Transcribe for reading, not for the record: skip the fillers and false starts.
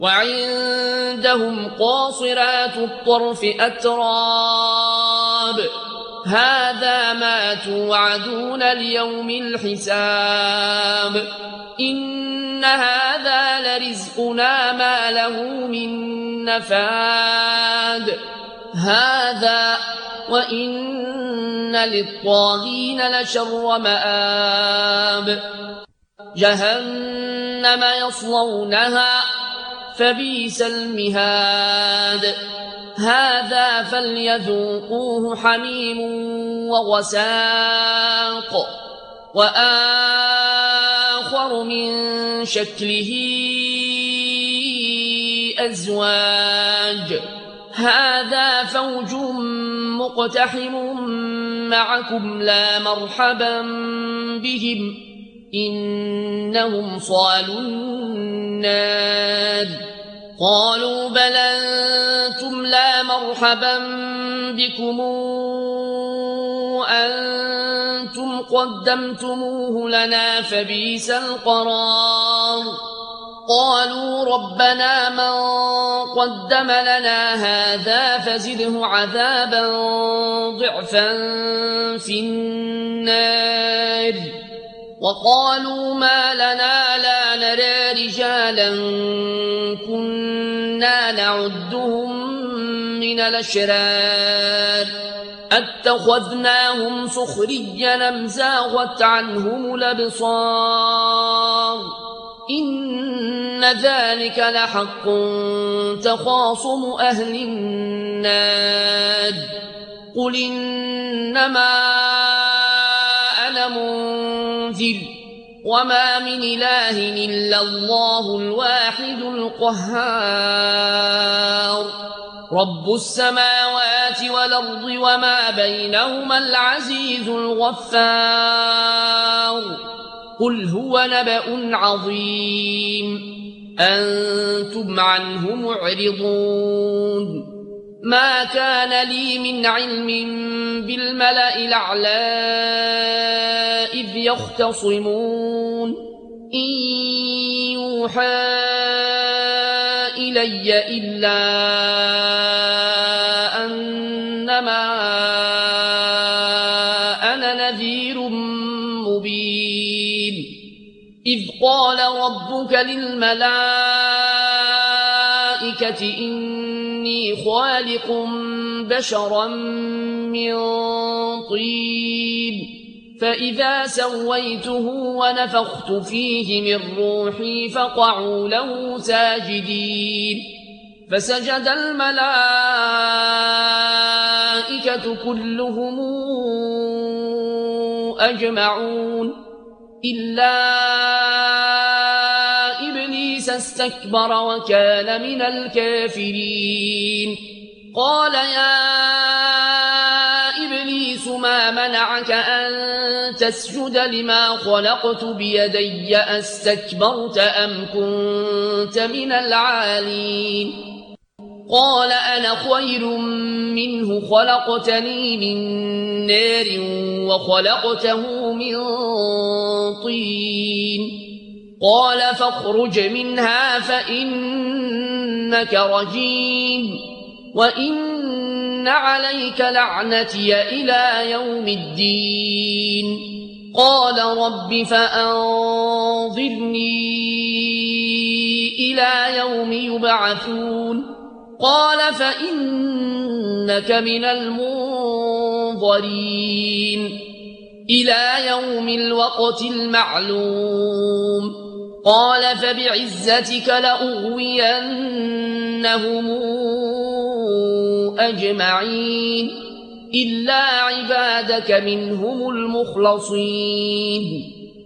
وعندهم قاصرات الطرف أتراب هذا ما توعدون ليوم الحساب إن هذا لرزقنا ما له من نفاد هذا وإن للطاغين لشر مآب جهنم يصلونها فبئس المهاد هذا فليذوقوه حميم وغساق وآخر من شكله أزواج هذا فوج مقتحم معكم لا مرحبا بهم إنهم صالوا النار قالوا بل أنتم لا مرحبا بكم أنتم قدمتموه لنا فبئس القرار قالوا ربنا من قدم لنا هذا فزده عذابا ضعفا في النار وقالوا ما لنا لا نرى رجالا كنا نعدهم من الأشرار اتخذناهم سخريا أم زاغت عنهم الأبصار إن ذلك لحق تخاصم أهل النار قل إنما أنا منذر وما من إله إلا الله الواحد القهار رب السماوات والأرض وما بينهما العزيز الغفار قل هو نبأ عظيم أنتم عنه معرضون ما كان لي من علم بالملأ الأعلى إذ يختصمون إن يوحى إلي إلا أنما أنا نذير مبين إذ قال ربك للملائكة إني خالق بشرا من طين فإذا سويته ونفخت فيه من روحي فقعوا له ساجدين فسجد الملائكة كلهم أجمعون إلا إبليس استكبر وكان من الكافرين قال يا إبليس ما منعك أن تسجد لما خلقت بيدي أستكبرت أم كنت من العالين قال أنا خير منه خلقتني من نار وخلقته من طين قال فاخرج منها فإنك رجيم وإن عليك لعنتي إلى يوم الدين قال رب فأنظرني إلى يوم يبعثون قال فإنك من المنظرين إلى يوم الوقت المعلوم قال فبعزتك لأغوينهم أجمعين إلا عبادك منهم المخلصين